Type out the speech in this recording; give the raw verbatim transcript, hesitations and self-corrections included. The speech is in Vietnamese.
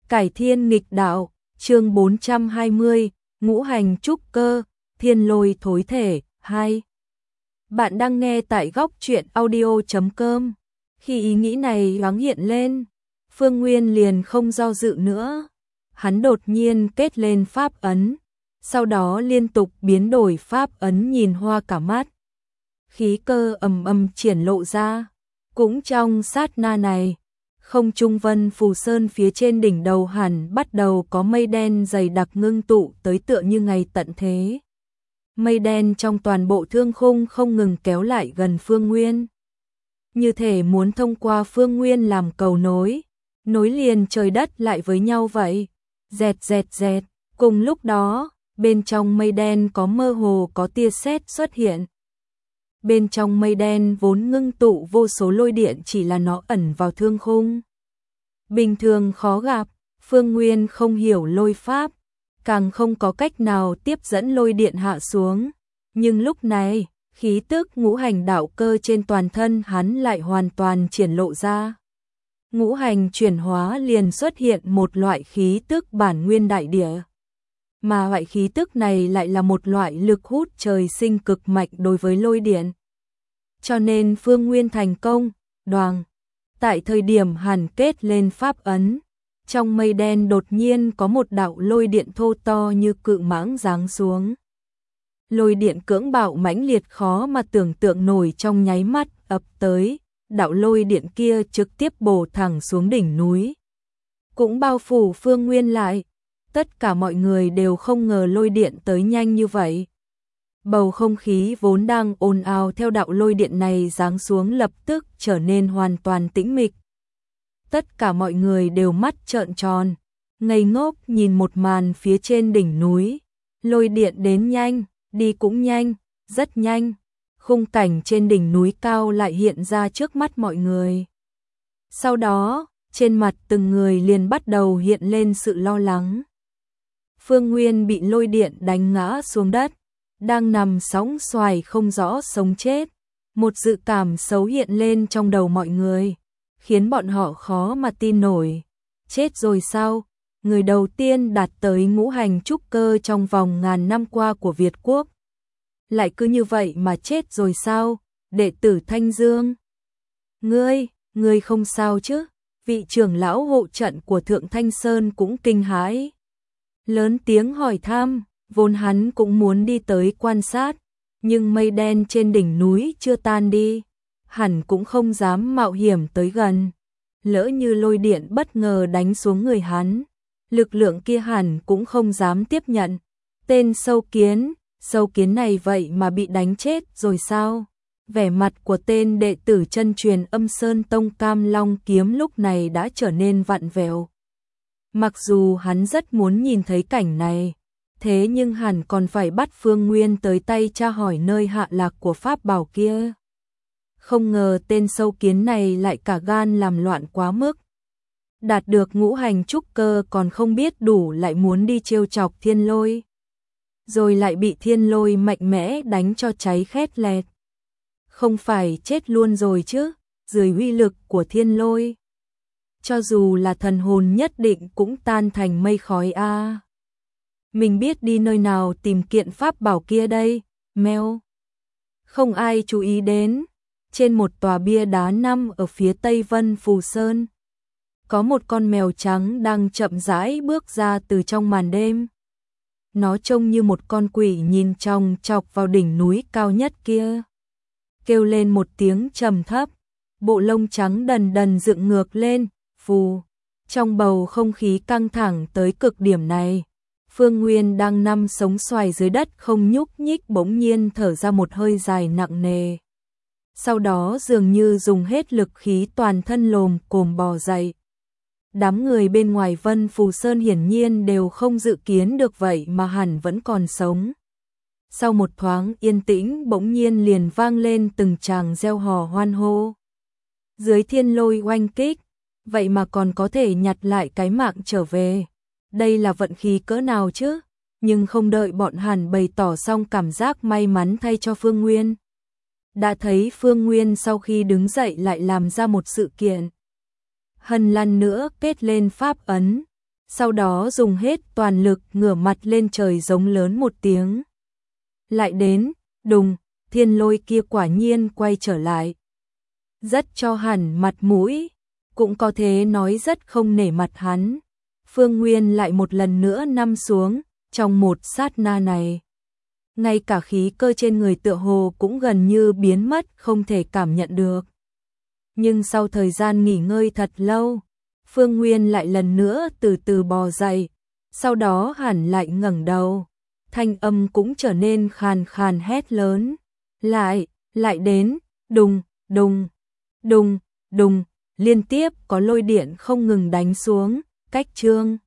Cải thiên nghịch đạo, chương bốn trăm hai mươi, ngũ hành trúc cơ, thiên lôi thối thể, hai. Bạn đang nghe tại góc truyện audio chấm com. Khi ý nghĩ này thoáng hiện lên, Phương Nguyên liền không do dự nữa. Hắn đột nhiên kết lên pháp ấn, sau đó liên tục biến đổi pháp ấn nhìn hoa cả mắt. Khí cơ ầm ầm triển lộ ra, cũng trong sát na này, không trung vân phù sơn phía trên đỉnh đầu hẳn bắt đầu có mây đen dày đặc ngưng tụ tới tựa như ngày tận thế. Mây đen trong toàn bộ thương khung không ngừng kéo lại gần Phương Nguyên, như thể muốn thông qua Phương Nguyên làm cầu nối, nối liền trời đất lại với nhau vậy. Dẹt dẹt dẹt, cùng lúc đó, bên trong mây đen có mơ hồ có tia sét xuất hiện. Bên trong mây đen vốn ngưng tụ vô số lôi điện chỉ là nó ẩn vào thương khung. Bình thường khó gặp, Phương Nguyên không hiểu lôi pháp, càng không có cách nào tiếp dẫn lôi điện hạ xuống. Nhưng lúc này, khí tức ngũ hành đạo cơ trên toàn thân hắn lại hoàn toàn triển lộ ra. Ngũ hành chuyển hóa liền xuất hiện một loại khí tức bản nguyên đại địa. Mà loại khí tức này lại là một loại lực hút trời sinh cực mạnh đối với lôi điện. Cho nên Phương Nguyên thành công, đoàng. Tại thời điểm hàn kết lên pháp ấn, trong mây đen đột nhiên có một đạo lôi điện thô to như cự mãng giáng xuống. Lôi điện cưỡng bạo mãnh liệt khó mà tưởng tượng nổi trong nháy mắt ập tới, đạo lôi điện kia trực tiếp bổ thẳng xuống đỉnh núi. Cũng bao phủ Phương Nguyên lại, tất cả mọi người đều không ngờ lôi điện tới nhanh như vậy. Bầu không khí vốn đang ồn ào theo đạo lôi điện này giáng xuống lập tức trở nên hoàn toàn tĩnh mịch. Tất cả mọi người đều mắt trợn tròn, ngây ngốc nhìn một màn phía trên đỉnh núi. Lôi điện đến nhanh, đi cũng nhanh, rất nhanh. Khung cảnh trên đỉnh núi cao lại hiện ra trước mắt mọi người. Sau đó, trên mặt từng người liền bắt đầu hiện lên sự lo lắng. Phương Nguyên bị lôi điện đánh ngã xuống đất, đang nằm sóng xoài không rõ sống chết. Một dự cảm xấu hiện lên trong đầu mọi người, khiến bọn họ khó mà tin nổi. Chết rồi sao? Người đầu tiên đạt tới ngũ hành trúc cơ trong vòng ngàn năm qua của Việt Quốc. Lại cứ như vậy mà chết rồi sao? Đệ tử Thanh Dương. Ngươi, ngươi không sao chứ? Vị trưởng lão hộ trận của Thượng Thanh Sơn cũng kinh hãi. Lớn tiếng hỏi thăm, vốn hắn cũng muốn đi tới quan sát, nhưng mây đen trên đỉnh núi chưa tan đi, hẳn cũng không dám mạo hiểm tới gần. Lỡ như lôi điện bất ngờ đánh xuống người hắn, lực lượng kia hẳn cũng không dám tiếp nhận. Tên sâu kiến, sâu kiến này vậy mà bị đánh chết rồi sao? Vẻ mặt của tên đệ tử chân truyền Âm Sơn Tông Cam Long Kiếm lúc này đã trở nên vặn vẹo. Mặc dù hắn rất muốn nhìn thấy cảnh này, thế nhưng hẳn còn phải bắt Phương Nguyên tới tay tra hỏi nơi hạ lạc của pháp bảo kia. Không ngờ tên sâu kiến này lại cả gan làm loạn quá mức. Đạt được ngũ hành trúc cơ còn không biết đủ lại muốn đi trêu chọc thiên lôi. Rồi lại bị thiên lôi mạnh mẽ đánh cho cháy khét lẹt. Không phải chết luôn rồi chứ, dưới uy lực của thiên lôi. Cho dù là thần hồn nhất định cũng tan thành mây khói a. À. Mình biết đi nơi nào tìm kiện pháp bảo kia đây, mèo. Không ai chú ý đến, trên một tòa bia đá nằm ở phía tây Vân Phù Sơn, có một con mèo trắng đang chậm rãi bước ra từ trong màn đêm. Nó trông như một con quỷ nhìn chòng chọc vào đỉnh núi cao nhất kia. Kêu lên một tiếng trầm thấp, bộ lông trắng đần đần dựng ngược lên, phù. Trong bầu không khí căng thẳng tới cực điểm này, Phương Nguyên đang nằm sống xoài dưới đất không nhúc nhích bỗng nhiên thở ra một hơi dài nặng nề. Sau đó dường như dùng hết lực khí toàn thân lồm cồm bò dậy. Đám người bên ngoài Vân Phù Sơn hiển nhiên đều không dự kiến được vậy mà hẳn vẫn còn sống. Sau một thoáng yên tĩnh bỗng nhiên liền vang lên từng tràng reo hò hoan hô. Dưới thiên lôi oanh kích, vậy mà còn có thể nhặt lại cái mạng trở về. Đây là vận khí cỡ nào chứ? Nhưng không đợi bọn hàn bày tỏ xong cảm giác may mắn thay cho Phương Nguyên. Đã thấy Phương Nguyên sau khi đứng dậy lại làm ra một sự kiện. Hân lần nữa kết lên pháp ấn, sau đó dùng hết toàn lực ngửa mặt lên trời giống lớn một tiếng. Lại đến, đùng, thiên lôi kia quả nhiên quay trở lại. Rất cho hẳn mặt mũi, cũng có thể nói rất không nể mặt hắn. Phương Nguyên lại một lần nữa nằm xuống, trong một sát na này. Ngay cả khí cơ trên người tựa hồ cũng gần như biến mất, không thể cảm nhận được. Nhưng sau thời gian nghỉ ngơi thật lâu, Phương Nguyên lại lần nữa từ từ bò dậy, sau đó hẳn lại ngẩng đầu. Thanh âm cũng trở nên khàn khàn hét lớn. Lại, lại đến, đùng, đùng, đùng, đùng, liên tiếp có lôi điện không ngừng đánh xuống, cách Trương